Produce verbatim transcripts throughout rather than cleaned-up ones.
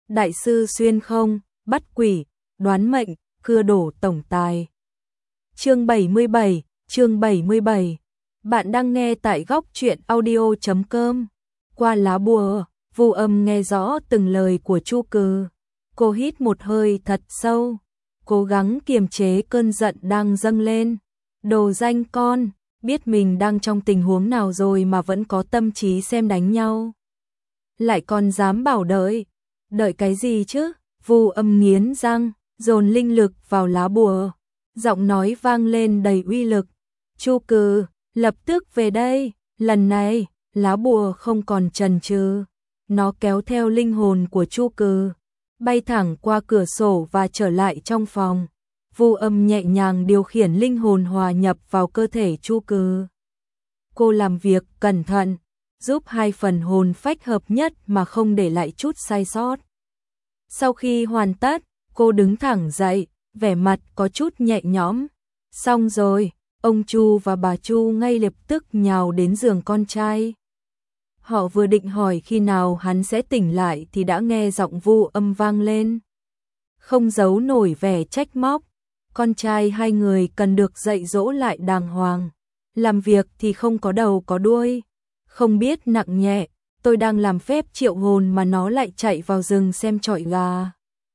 đại sư xuyên không, bắt quỷ, đoán mệnh, cưa đổ tổng tài. Chương bảy mươi bảy, chương bảy mươi bảy. Bạn đang nghe tại góc truyện audio chấm com. Qua lá bùa, Vu Âm nghe rõ từng lời của Chu Cừ. Cô hít một hơi thật sâu, cố gắng kiềm chế cơn giận đang dâng lên. Đồ danh con, biết mình đang trong tình huống nào rồi mà vẫn có tâm trí xem đánh nhau. Lại còn dám bảo đợi, đợi cái gì chứ? Vu Âm nghiến răng, dồn linh lực vào lá bùa. Giọng nói vang lên đầy uy lực. Chu Cừ, lập tức về đây, lần này, lá bùa không còn chần chừ. Nó kéo theo linh hồn của Chu Cừ, bay thẳng qua cửa sổ và trở lại trong phòng. Vu Âm nhẹ nhàng điều khiển linh hồn hòa nhập vào cơ thể Chu Cừ. Cô làm việc cẩn thận, giúp hai phần hồn phách hợp nhất mà không để lại chút sai sót. Sau khi hoàn tất, cô đứng thẳng dậy, vẻ mặt có chút nhẹ nhõm. Xong rồi, ông Chu và bà Chu ngay lập tức nhào đến giường con trai. Họ vừa định hỏi khi nào hắn sẽ tỉnh lại thì đã nghe giọng Vu Âm vang lên. Không giấu nổi vẻ trách móc, con trai hai người cần được dạy dỗ lại đàng hoàng. Làm việc thì không có đầu có đuôi, không biết nặng nhẹ. Tôi đang làm phép triệu hồn mà nó lại chạy vào rừng xem trọi gà.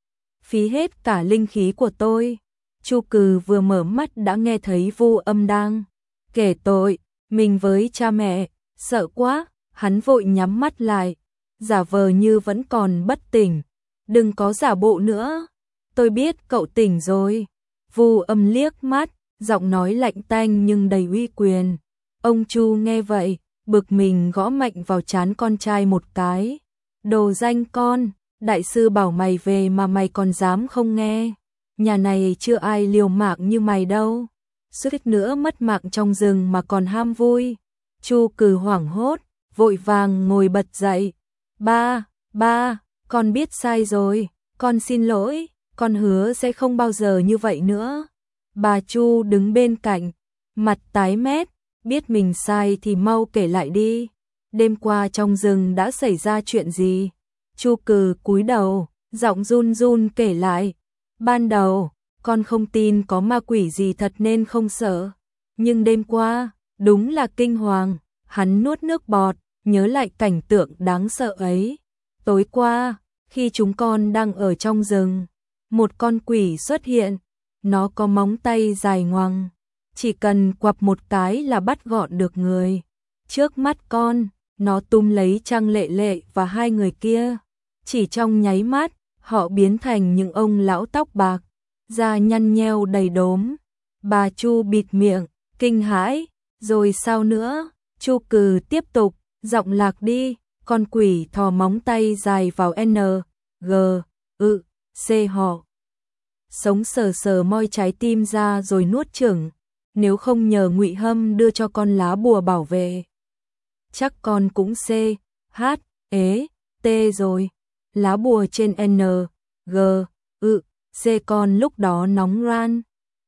Phí hết cả linh khí của tôi. Chu Cừ vừa mở mắt đã nghe thấy Vu Âm đang kể tội mình với cha mẹ, sợ quá, hắn vội nhắm mắt lại, giả vờ như vẫn còn bất tỉnh. Đừng có giả bộ nữa, tôi biết cậu tỉnh rồi. Vu Âm liếc mắt, giọng nói lạnh tanh nhưng đầy uy quyền. Ông Chu nghe vậy, bực mình gõ mạnh vào trán con trai một cái. Đồ danh con, đại sư bảo mày về mà mày còn dám không nghe. Nhà này chưa ai liều mạng như mày đâu. Suýt nữa mất mạng trong rừng mà còn ham vui. Chu Cừ hoảng hốt, vội vàng ngồi bật dậy. Ba, ba, con biết sai rồi, con xin lỗi, con hứa sẽ không bao giờ như vậy nữa. Bà Chu đứng bên cạnh, mặt tái mét, biết mình sai thì mau kể lại đi. Đêm qua trong rừng đã xảy ra chuyện gì? Chu Cừ cúi đầu, giọng run run kể lại. Ban đầu, con không tin có ma quỷ gì thật nên không sợ. Nhưng đêm qua, đúng là kinh hoàng. Hắn nuốt nước bọt, nhớ lại cảnh tượng đáng sợ ấy. Tối qua, khi chúng con đang ở trong rừng, một con quỷ xuất hiện. Nó có móng tay dài ngoằng, chỉ cần quặp một cái là bắt gọn được người. Trước mắt con, nó túm lấy Trang Lệ Lệ và hai người kia. Chỉ trong nháy mắt, họ biến thành những ông lão tóc bạc, da nhăn nheo đầy đốm. Bà Chu bịt miệng, kinh hãi. Rồi sao nữa? Chu Cừ tiếp tục, giọng lạc đi. Con quỷ thò móng tay dài vào N, G, ự, C họ. Sống sờ sờ moi trái tim ra rồi nuốt chửng. Nếu không nhờ Ngụy Hâm đưa cho con lá bùa bảo vệ, chắc con cũng C, H, ế, T rồi. Lá bùa trên N, G, ự, C con lúc đó nóng ran,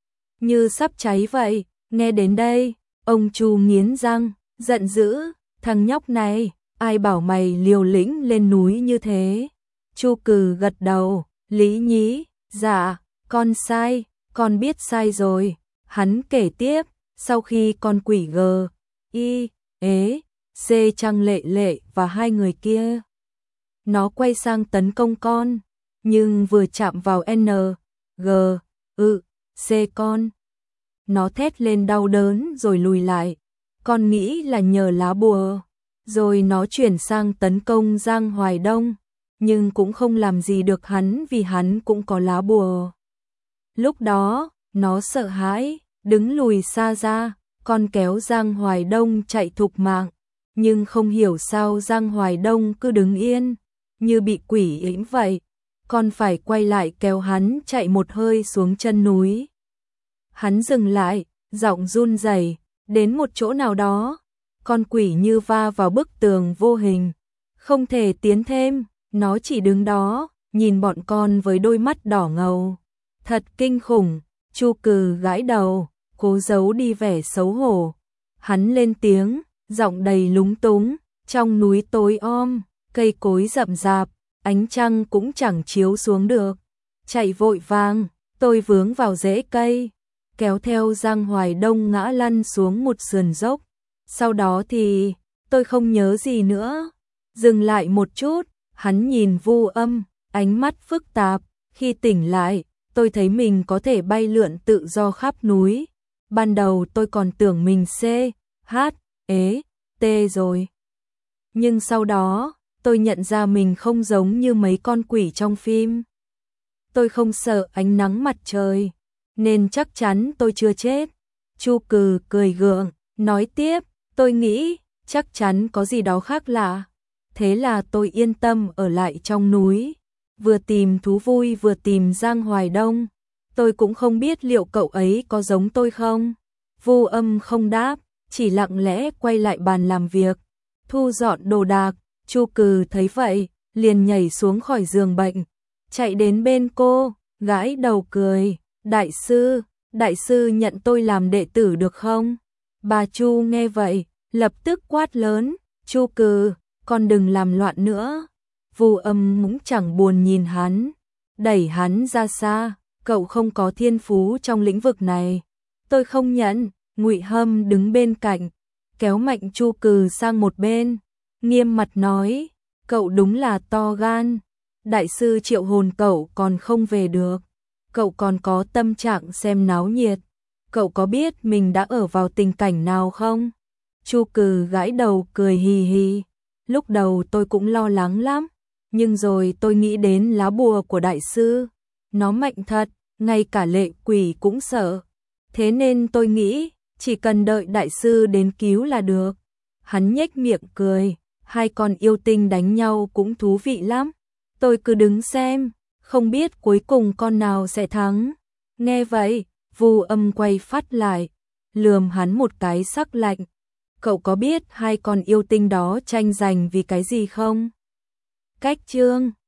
như sắp cháy vậy. Nghe đến đây, ông Chu nghiến răng, giận dữ. Thằng nhóc này, ai bảo mày liều lĩnh lên núi như thế? Chu Cừ gật đầu, lý nhí, dạ, con sai, con biết sai rồi. Hắn kể tiếp, sau khi con quỷ G, I, ế, C Trang Lệ Lệ và hai người kia, nó quay sang tấn công con, nhưng vừa chạm vào N, G, ự, C con, nó thét lên đau đớn rồi lùi lại. Con nghĩ là nhờ lá bùa. Rồi nó chuyển sang tấn công Giang Hoài Đông, nhưng cũng không làm gì được hắn vì hắn cũng có lá bùa. Lúc đó, nó sợ hãi, đứng lùi xa ra. Con kéo Giang Hoài Đông chạy thục mạng, nhưng không hiểu sao Giang Hoài Đông cứ đứng yên, như bị quỷ yểm vậy. Con phải quay lại kéo hắn chạy một hơi xuống chân núi. Hắn dừng lại, giọng run rẩy, đến một chỗ nào đó. Con quỷ như va vào bức tường vô hình, không thể tiến thêm. Nó chỉ đứng đó, nhìn bọn con với đôi mắt đỏ ngầu. Thật kinh khủng. Chu Cừ gãi đầu, cố giấu đi vẻ xấu hổ. Hắn lên tiếng, giọng đầy lúng túng. Trong núi tối om, cây cối rậm rạp, ánh trăng cũng chẳng chiếu xuống được. Chạy vội vàng, tôi vướng vào rễ cây, kéo theo Giang Hoài Đông ngã lăn xuống một sườn dốc. Sau đó thì, tôi không nhớ gì nữa. Dừng lại một chút, hắn nhìn Vu Âm, ánh mắt phức tạp. Khi tỉnh lại, tôi thấy mình có thể bay lượn tự do khắp núi. Ban đầu tôi còn tưởng mình C, H, ế, T rồi. Nhưng sau đó, tôi nhận ra mình không giống như mấy con quỷ trong phim. Tôi không sợ ánh nắng mặt trời, nên chắc chắn tôi chưa chết. Chu Cừ cười gượng, nói tiếp, tôi nghĩ chắc chắn có gì đó khác lạ. Thế là tôi yên tâm ở lại trong núi, vừa tìm thú vui vừa tìm Giang Hoài Đông. Tôi cũng không biết liệu cậu ấy có giống tôi không. Vu Âm không đáp, chỉ lặng lẽ quay lại bàn làm việc, thu dọn đồ đạc. Chu Cừ thấy vậy, liền nhảy xuống khỏi giường bệnh, chạy đến bên cô, gãi đầu cười, đại sư, đại sư nhận tôi làm đệ tử được không? Bà Chu nghe vậy, lập tức quát lớn, Chu Cừ, con đừng làm loạn nữa. Vu Âm cũng chẳng buồn nhìn hắn, đẩy hắn ra xa, cậu không có thiên phú trong lĩnh vực này. Tôi không nhận. Ngụy Hâm đứng bên cạnh, kéo mạnh Chu Cừ sang một bên, nghiêm mặt nói, cậu đúng là to gan. Đại sư triệu hồn cậu còn không về được, cậu còn có tâm trạng xem náo nhiệt. Cậu có biết mình đã ở vào tình cảnh nào không? Chu Cừ gãi đầu cười hì hì. Lúc đầu tôi cũng lo lắng lắm, nhưng rồi tôi nghĩ đến lá bùa của đại sư. Nó mạnh thật, ngay cả lệ quỷ cũng sợ. Thế nên tôi nghĩ, chỉ cần đợi đại sư đến cứu là được. Hắn nhếch miệng cười, hai con yêu tinh đánh nhau cũng thú vị lắm. Tôi cứ đứng xem, không biết cuối cùng con nào sẽ thắng. Nghe vậy, Vu Âm quay phát lại, lườm hắn một cái sắc lạnh. Cậu có biết hai con yêu tinh đó tranh giành vì cái gì không? Cách chương